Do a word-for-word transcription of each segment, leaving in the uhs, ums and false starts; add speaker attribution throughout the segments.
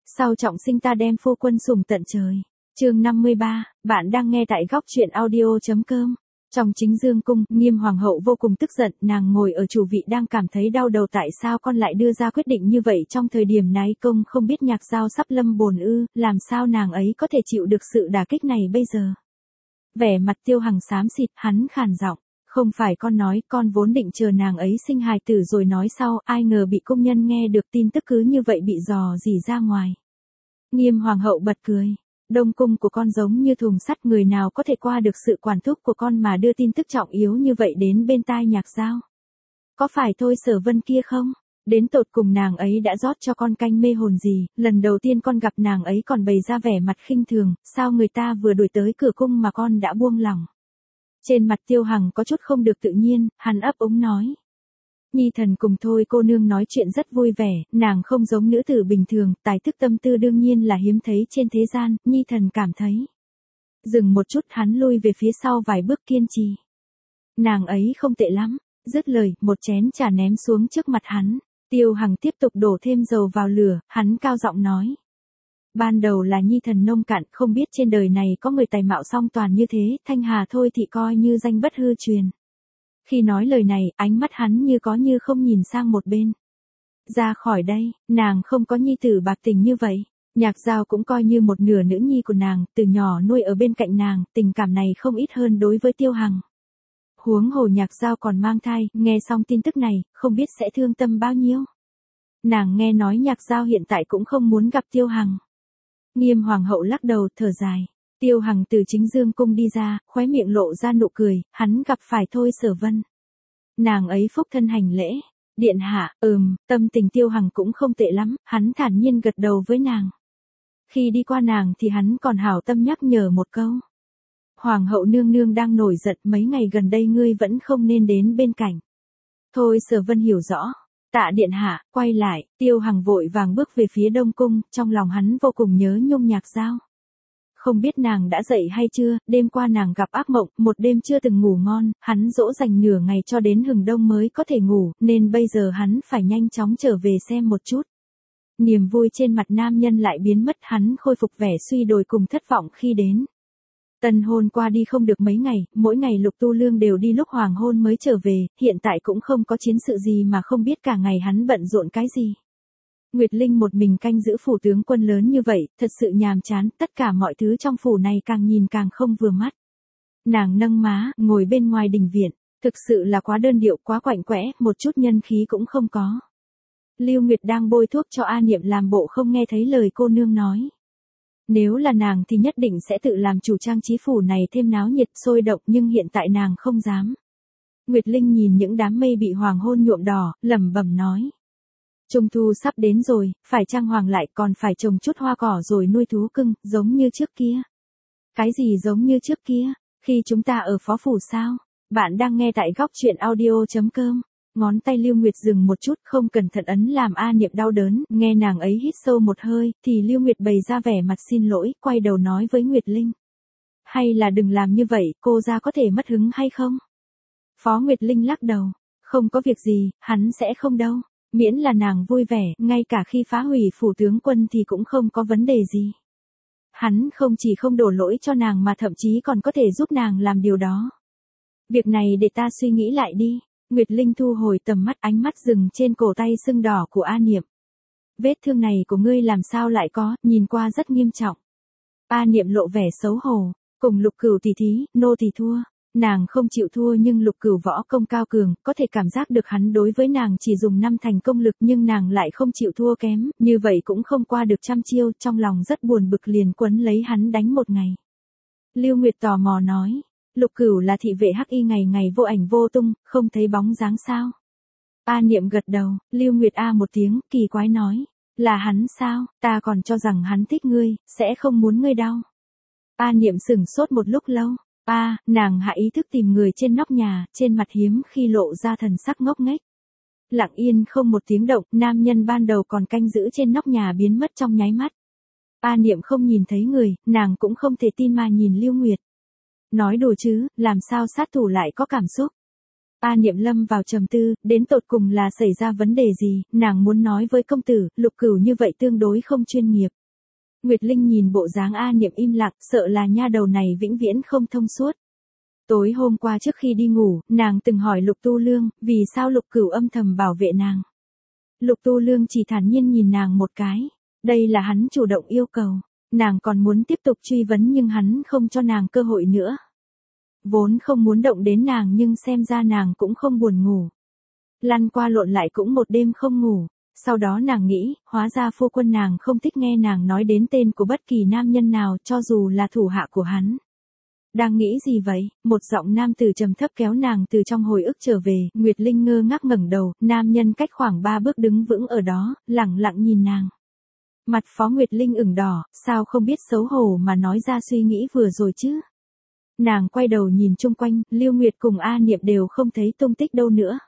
Speaker 1: Sau trọng sinh ta đem phu quân sủng tận trời. Chương năm mươi ba, bạn đang nghe tại góc truyện audio.com. Trong chính dương cung, Nghiêm hoàng hậu vô cùng tức giận, nàng ngồi ở chủ vị đang cảm thấy đau đầu tại sao con lại đưa ra quyết định như vậy trong thời điểm nái công không biết Nhạc Dao sắp lâm bồn ư, làm sao nàng ấy có thể chịu được sự đả kích này bây giờ. Vẻ mặt Tiêu Hằng xám xịt, hắn khàn giọng, không phải con nói, con vốn định chờ nàng ấy sinh hài tử rồi nói sau, ai ngờ bị công nhân nghe được tin tức cứ như vậy bị dò dỉ ra ngoài. Nghiêm hoàng hậu bật cười. Đông cung của con giống như thùng sắt, người nào có thể qua được sự quản thúc của con mà đưa tin tức trọng yếu như vậy đến bên tai Nhạc Dao. Có phải Thôi Sở Vân kia không? Đến tột cùng nàng ấy đã rót cho con canh mê hồn gì, lần đầu tiên con gặp nàng ấy còn bày ra vẻ mặt khinh thường, sao người ta vừa đuổi tới cửa cung mà con đã buông lỏng. Trên mặt Tiêu Hằng có chút không được tự nhiên, hắn ấp úng nói. Nhi thần cùng Thôi cô nương nói chuyện rất vui vẻ, nàng không giống nữ tử bình thường, tài thức tâm tư đương nhiên là hiếm thấy trên thế gian, Nhi thần cảm thấy. Dừng một chút, hắn lui về phía sau vài bước kiên trì. Nàng ấy không tệ lắm, dứt lời, một chén trà ném xuống trước mặt hắn. Tiêu Hằng tiếp tục đổ thêm dầu vào lửa, hắn cao giọng nói. Ban đầu là Nhi thần nông cạn, không biết trên đời này có người tài mạo song toàn như thế, Thanh Hà thôi thì coi như danh bất hư truyền. Khi nói lời này, ánh mắt hắn như có như không nhìn sang một bên. Ra khỏi đây, nàng không có nhi tử bạc tình như vậy. Nhạc Dao cũng coi như một nửa nữ nhi của nàng, từ nhỏ nuôi ở bên cạnh nàng, tình cảm này không ít hơn đối với Tiêu Hằng. Huống hồ Nhạc Dao còn mang thai, nghe xong tin tức này, không biết sẽ thương tâm bao nhiêu. Nàng nghe nói Nhạc Dao hiện tại cũng không muốn gặp Tiêu Hằng. Nghiêm hoàng hậu lắc đầu thở dài. Tiêu Hằng từ chính dương cung đi ra, khóe miệng lộ ra nụ cười, hắn gặp phải Thôi Sở Vân. Nàng ấy phúc thân hành lễ. Điện hạ, ừm, tâm tình Tiêu Hằng cũng không tệ lắm, hắn thản nhiên gật đầu với nàng. Khi đi qua nàng thì hắn còn hảo tâm nhắc nhở một câu. Hoàng hậu nương nương đang nổi giận, mấy ngày gần đây ngươi vẫn không nên đến bên cạnh. Thôi Sở Vân hiểu rõ. Tạ điện hạ, quay lại, Tiêu Hằng vội vàng bước về phía Đông cung, trong lòng hắn vô cùng nhớ nhung Nhạc Dao. Không biết nàng đã dậy hay chưa, đêm qua nàng gặp ác mộng, một đêm chưa từng ngủ ngon, hắn dỗ dành nửa ngày cho đến hừng đông mới có thể ngủ, nên bây giờ hắn phải nhanh chóng trở về xem một chút. Niềm vui trên mặt nam nhân lại biến mất, hắn khôi phục vẻ suy đồi cùng thất vọng khi đến. Tân hôn qua đi không được mấy ngày, mỗi ngày Lục Tu Lương đều đi lúc hoàng hôn mới trở về, hiện tại cũng không có chiến sự gì mà không biết cả ngày hắn bận rộn cái gì. Nguyệt Linh một mình canh giữ phủ tướng quân lớn như vậy, thật sự nhàm chán, tất cả mọi thứ trong phủ này càng nhìn càng không vừa mắt. Nàng nâng má, ngồi bên ngoài đình viện, thực sự là quá đơn điệu, quá quạnh quẽ, một chút nhân khí cũng không có. Lưu Nguyệt đang bôi thuốc cho A Niệm làm bộ không nghe thấy lời cô nương nói. Nếu là nàng thì nhất định sẽ tự làm chủ trang trí phủ này thêm náo nhiệt sôi động, nhưng hiện tại nàng không dám. Nguyệt Linh nhìn những đám mây bị hoàng hôn nhuộm đỏ, lẩm bẩm nói. Trung thu sắp đến rồi, phải trang hoàng lại, còn phải trồng chút hoa cỏ rồi nuôi thú cưng, giống như trước kia. Cái gì giống như trước kia? Khi chúng ta ở phó phủ sao? Bạn đang nghe tại góc truyện audio.com. Ngón tay Lưu Nguyệt dừng một chút, không cẩn thận ấn làm A Niệm đau đớn, nghe nàng ấy hít sâu một hơi, thì Lưu Nguyệt bày ra vẻ mặt xin lỗi, quay đầu nói với Nguyệt Linh. Hay là đừng làm như vậy, cô ra có thể mất hứng hay không? Phó Nguyệt Linh lắc đầu. Không có việc gì, hắn sẽ không đâu. Miễn là nàng vui vẻ, ngay cả khi phá hủy phủ tướng quân thì cũng không có vấn đề gì. Hắn không chỉ không đổ lỗi cho nàng mà thậm chí còn có thể giúp nàng làm điều đó. Việc này để ta suy nghĩ lại đi. Nguyệt Linh thu hồi tầm mắt, ánh mắt dừng trên cổ tay sưng đỏ của A Niệm. Vết thương này của ngươi làm sao lại có, nhìn qua rất nghiêm trọng. A Niệm lộ vẻ xấu hổ, cùng Lục Cửu tỷ thí, nô tỳ thua. Nàng không chịu thua nhưng Lục Cửu võ công cao cường, có thể cảm giác được hắn đối với nàng chỉ dùng năm thành công lực nhưng nàng lại không chịu thua kém, như vậy cũng không qua được trăm chiêu, trong lòng rất buồn bực liền quấn lấy hắn đánh một ngày. Lưu Nguyệt tò mò nói, Lục Cửu là thị vệ hắc y ngày ngày vô ảnh vô tung, không thấy bóng dáng sao? A Niệm gật đầu, Lưu Nguyệt a một tiếng, kỳ quái nói, là hắn sao, ta còn cho rằng hắn thích ngươi, sẽ không muốn ngươi đau. A Niệm sửng sốt một lúc lâu. A, à, nàng hạ ý thức tìm người trên nóc nhà, trên mặt hiếm khi lộ ra thần sắc ngốc nghếch. Lặng yên không một tiếng động, nam nhân ban đầu còn canh giữ trên nóc nhà biến mất trong nháy mắt. A Niệm không nhìn thấy người, nàng cũng không thể tin mà nhìn Lưu Nguyệt. Nói đùa chứ, làm sao sát thủ lại có cảm xúc. A Niệm lâm vào trầm tư, đến tột cùng là xảy ra vấn đề gì, nàng muốn nói với công tử, Lục Cửu như vậy tương đối không chuyên nghiệp. Nguyệt Linh nhìn bộ dáng A Niệm im lặng, sợ là nha đầu này vĩnh viễn không thông suốt. Tối hôm qua trước khi đi ngủ, nàng từng hỏi Lục Tu Lương, vì sao Lục Cửu âm thầm bảo vệ nàng. Lục Tu Lương chỉ thản nhiên nhìn nàng một cái, đây là hắn chủ động yêu cầu, nàng còn muốn tiếp tục truy vấn nhưng hắn không cho nàng cơ hội nữa. Vốn không muốn động đến nàng nhưng xem ra nàng cũng không buồn ngủ. Lăn qua lộn lại cũng một đêm không ngủ, sau đó nàng nghĩ, hóa ra phu quân nàng không thích nghe nàng nói đến tên của bất kỳ nam nhân nào cho dù là thủ hạ của hắn. Đang nghĩ gì vậy, một giọng nam tử trầm thấp kéo nàng từ trong hồi ức trở về, Nguyệt Linh ngơ ngác ngẩng đầu, nam nhân cách khoảng ba bước đứng vững ở đó, lẳng lặng nhìn nàng. Mặt Phó Nguyệt Linh ửng đỏ, sao không biết xấu hổ mà nói ra suy nghĩ vừa rồi chứ. Nàng quay đầu nhìn chung quanh, Lưu Nguyệt cùng A Niệm đều không thấy tung tích đâu nữa.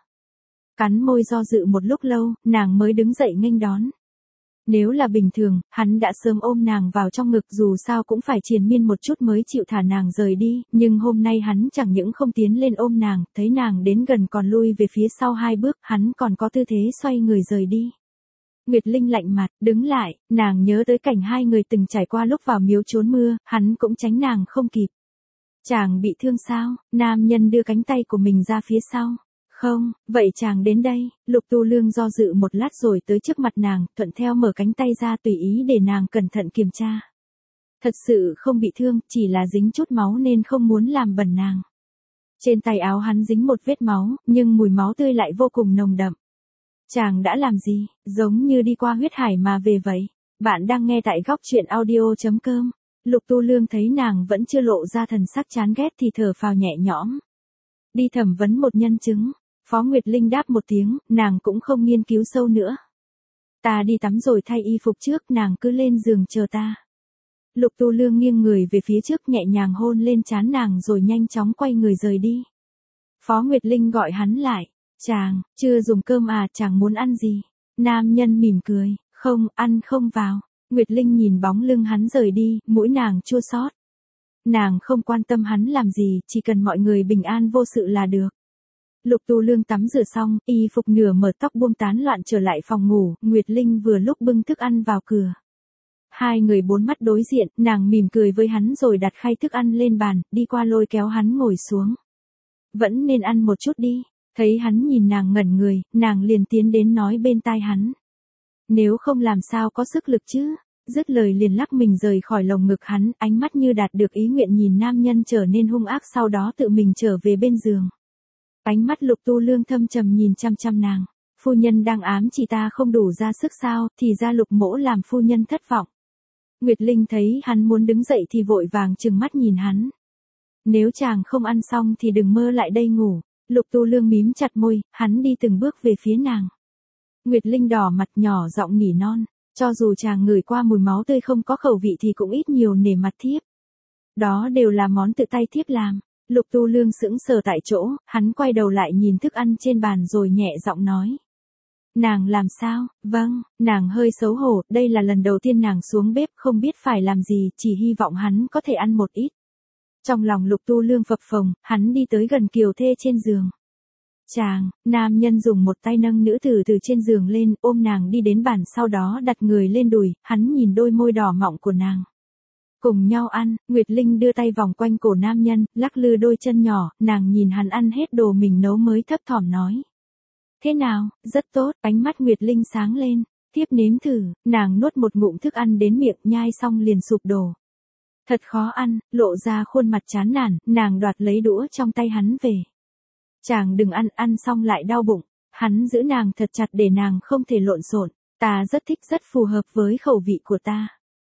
Speaker 1: Cắn môi do dự một lúc lâu, nàng mới đứng dậy nghênh đón. Nếu là bình thường, hắn đã sớm ôm nàng vào trong ngực dù sao cũng phải triền miên một chút mới chịu thả nàng rời đi, nhưng hôm nay hắn chẳng những không tiến lên ôm nàng, thấy nàng đến gần còn lui về phía sau hai bước, hắn còn có tư thế xoay người rời đi. Nguyệt Linh lạnh mặt, đứng lại, nàng nhớ tới cảnh hai người từng trải qua lúc vào miếu trốn mưa, hắn cũng tránh nàng không kịp. Chàng bị thương sao? Nam nhân đưa cánh tay của mình ra phía sau. Không, vậy chàng đến đây, Lục Tu Lương do dự một lát rồi tới trước mặt nàng, thuận theo mở cánh tay ra tùy ý để nàng cẩn thận kiểm tra. Thật sự không bị thương, chỉ là dính chút máu nên không muốn làm bẩn nàng. Trên tay áo hắn dính một vết máu, nhưng mùi máu tươi lại vô cùng nồng đậm. Chàng đã làm gì, giống như đi qua huyết hải mà về vậy. Bạn đang nghe tại góc truyện audio chấm com. Lục Tu Lương thấy nàng vẫn chưa lộ ra thần sắc chán ghét thì thở phào nhẹ nhõm. Đi thẩm vấn một nhân chứng. Phó Nguyệt Linh đáp một tiếng, nàng cũng không nghiên cứu sâu nữa. Ta đi tắm rồi thay y phục trước, nàng cứ lên giường chờ ta. Lục Tu Lương nghiêng người về phía trước nhẹ nhàng hôn lên trán nàng rồi nhanh chóng quay người rời đi. Phó Nguyệt Linh gọi hắn lại. Chàng, chưa dùng cơm à, chàng muốn ăn gì? Nam nhân mỉm cười, không, ăn không vào. Nguyệt Linh nhìn bóng lưng hắn rời đi, mũi nàng chua xót. Nàng không quan tâm hắn làm gì, chỉ cần mọi người bình an vô sự là được. Lục Tu Lương tắm rửa xong, y phục nửa mở tóc buông tán loạn trở lại phòng ngủ, Nguyệt Linh vừa lúc bưng thức ăn vào cửa. Hai người bốn mắt đối diện, nàng mỉm cười với hắn rồi đặt khay thức ăn lên bàn, đi qua lôi kéo hắn ngồi xuống. Vẫn nên ăn một chút đi, thấy hắn nhìn nàng ngẩn người, nàng liền tiến đến nói bên tai hắn. Nếu không làm sao có sức lực chứ, dứt lời liền lắc mình rời khỏi lồng ngực hắn, ánh mắt như đạt được ý nguyện nhìn nam nhân trở nên hung ác sau đó tự mình trở về bên giường. Ánh mắt Lục Tu Lương thâm trầm nhìn chăm chăm nàng, phu nhân đang ám chỉ ta không đủ ra sức sao, thì ra Lục mỗ làm phu nhân thất vọng. Nguyệt Linh thấy hắn muốn đứng dậy thì vội vàng trừng mắt nhìn hắn. Nếu chàng không ăn xong thì đừng mơ lại đây ngủ. Lục Tu Lương mím chặt môi, hắn đi từng bước về phía nàng. Nguyệt Linh đỏ mặt nhỏ giọng nỉ non, cho dù chàng ngửi qua mùi máu tươi không có khẩu vị thì cũng ít nhiều nể mặt thiếp. Đó đều là món tự tay thiếp làm. Lục Tu Lương sững sờ tại chỗ, hắn quay đầu lại nhìn thức ăn trên bàn rồi nhẹ giọng nói. Nàng làm sao? Vâng, nàng hơi xấu hổ, đây là lần đầu tiên nàng xuống bếp không biết phải làm gì, chỉ hy vọng hắn có thể ăn một ít. Trong lòng Lục Tu Lương phập phồng, hắn đi tới gần kiều thê trên giường. Chàng, nam nhân dùng một tay nâng nữ tử từ trên giường lên, ôm nàng đi đến bàn sau đó đặt người lên đùi, hắn nhìn đôi môi đỏ mọng của nàng. Cùng nhau ăn, Nguyệt Linh đưa tay vòng quanh cổ nam nhân, lắc lư đôi chân nhỏ, nàng nhìn hắn ăn hết đồ mình nấu mới thấp thỏm nói. Thế nào, rất tốt, ánh mắt Nguyệt Linh sáng lên, tiếp nếm thử, nàng nuốt một ngụm thức ăn đến miệng nhai xong liền sụp đổ. Thật khó ăn, lộ ra khuôn mặt chán nản, nàng đoạt lấy đũa trong tay hắn về. Chàng đừng ăn, ăn xong lại đau bụng, hắn giữ nàng thật chặt để nàng không thể lộn xộn, ta rất thích rất phù hợp với khẩu vị của ta.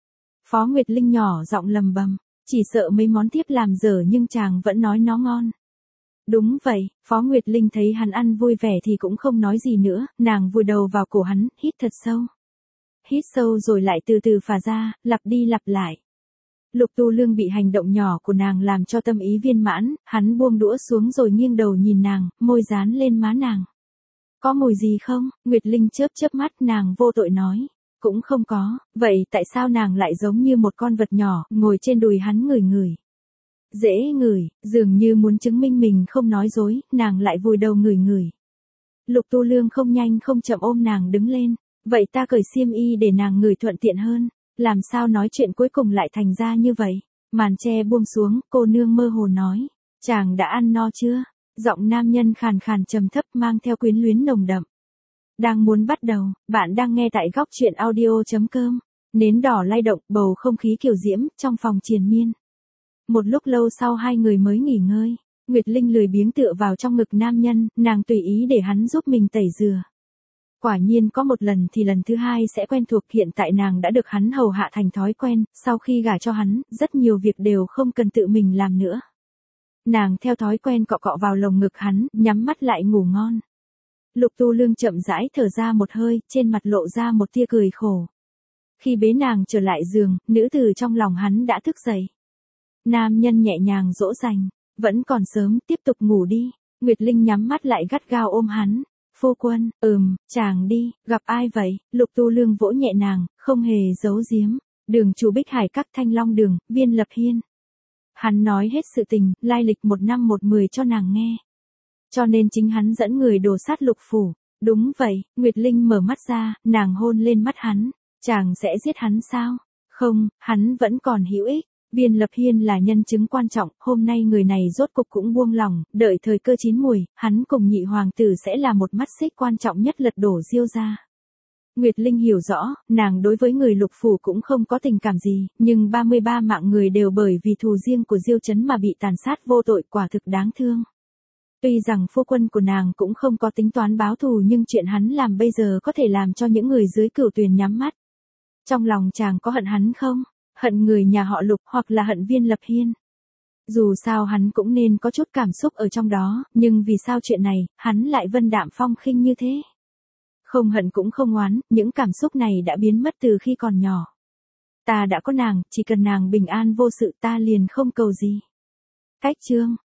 Speaker 1: Phó Nguyệt Linh nhỏ giọng lầm bầm, chỉ sợ mấy món tiếp làm dở nhưng chàng vẫn nói nó ngon. Đúng vậy, Phó Nguyệt Linh thấy hắn ăn vui vẻ thì cũng không nói gì nữa, nàng vùi đầu vào cổ hắn, hít thật sâu. Hít sâu rồi lại từ từ phả ra, lặp đi lặp lại. Lục Tu Lương bị hành động nhỏ của nàng làm cho tâm ý viên mãn, hắn buông đũa xuống rồi nghiêng đầu nhìn nàng, môi dán lên má nàng. Có mùi gì không? Nguyệt Linh chớp chớp mắt, nàng vô tội nói. Cũng không có, vậy tại sao nàng lại giống như một con vật nhỏ, ngồi trên đùi hắn ngửi ngửi. Dễ ngửi, dường như muốn chứng minh mình không nói dối, nàng lại vùi đầu ngửi ngửi. Lục Tu Lương không nhanh không chậm ôm nàng đứng lên, vậy ta cởi xiêm y để nàng ngửi thuận tiện hơn, làm sao nói chuyện cuối cùng lại thành ra như vậy. Màn che buông xuống, cô nương mơ hồ nói, chàng đã ăn no chưa? Giọng nam nhân khàn khàn trầm thấp mang theo quyến luyến nồng đậm. Đang muốn bắt đầu, bạn đang nghe tại góc truyện audio.com. Nến đỏ lay động, bầu không khí kiều diễm, trong phòng triền miên. Một lúc lâu sau hai người mới nghỉ ngơi, Nguyệt Linh lười biếng tựa vào trong ngực nam nhân, nàng tùy ý để hắn giúp mình tẩy rửa. Quả nhiên có một lần thì lần thứ hai sẽ quen thuộc, hiện tại nàng đã được hắn hầu hạ thành thói quen, sau khi gả cho hắn, rất nhiều việc đều không cần tự mình làm nữa. Nàng theo thói quen cọ cọ vào lồng ngực hắn, nhắm mắt lại ngủ ngon. Lục Tu Lương chậm rãi thở ra một hơi, trên mặt lộ ra một tia cười khổ. Khi bế nàng trở lại giường, nữ tử trong lòng hắn đã thức dậy. Nam nhân nhẹ nhàng dỗ dành, vẫn còn sớm, tiếp tục ngủ đi. Nguyệt Linh nhắm mắt lại gắt gao ôm hắn. Phu quân, ừm, chàng đi, gặp ai vậy? Lục Tu Lương vỗ nhẹ nàng, không hề giấu giếm. Đường chủ Bích Hải các Thanh Long Đường, Viên Lập Hiên. Hắn nói hết sự tình, lai lịch một năm một mười cho nàng nghe. Cho nên chính hắn dẫn người đổ sát Lục phủ. Đúng vậy, Nguyệt Linh mở mắt ra, nàng hôn lên mắt hắn. Chàng sẽ giết hắn sao? Không, hắn vẫn còn hữu ích. Viên Lập Hiên là nhân chứng quan trọng, hôm nay người này rốt cục cũng buông lòng, đợi thời cơ chín mùi, hắn cùng nhị hoàng tử sẽ là một mắt xích quan trọng nhất lật đổ Diêu gia. Nguyệt Linh hiểu rõ, nàng đối với người Lục phủ cũng không có tình cảm gì, nhưng ba mươi ba mạng người đều bởi vì thù riêng của Diêu Trấn mà bị tàn sát vô tội, quả thực đáng thương. Tuy rằng phu quân của nàng cũng không có tính toán báo thù, nhưng chuyện hắn làm bây giờ có thể làm cho những người dưới Cửu Tuyền nhắm mắt. Trong lòng chàng có hận hắn không? Hận người nhà họ Lục hoặc là hận Viên Lập Hiên? Dù sao hắn cũng nên có chút cảm xúc ở trong đó, nhưng vì sao chuyện này, hắn lại vân đạm phong khinh như thế? Không hận cũng không oán, những cảm xúc này đã biến mất từ khi còn nhỏ. Ta đã có nàng, chỉ cần nàng bình an vô sự ta liền không cầu gì. Cách chương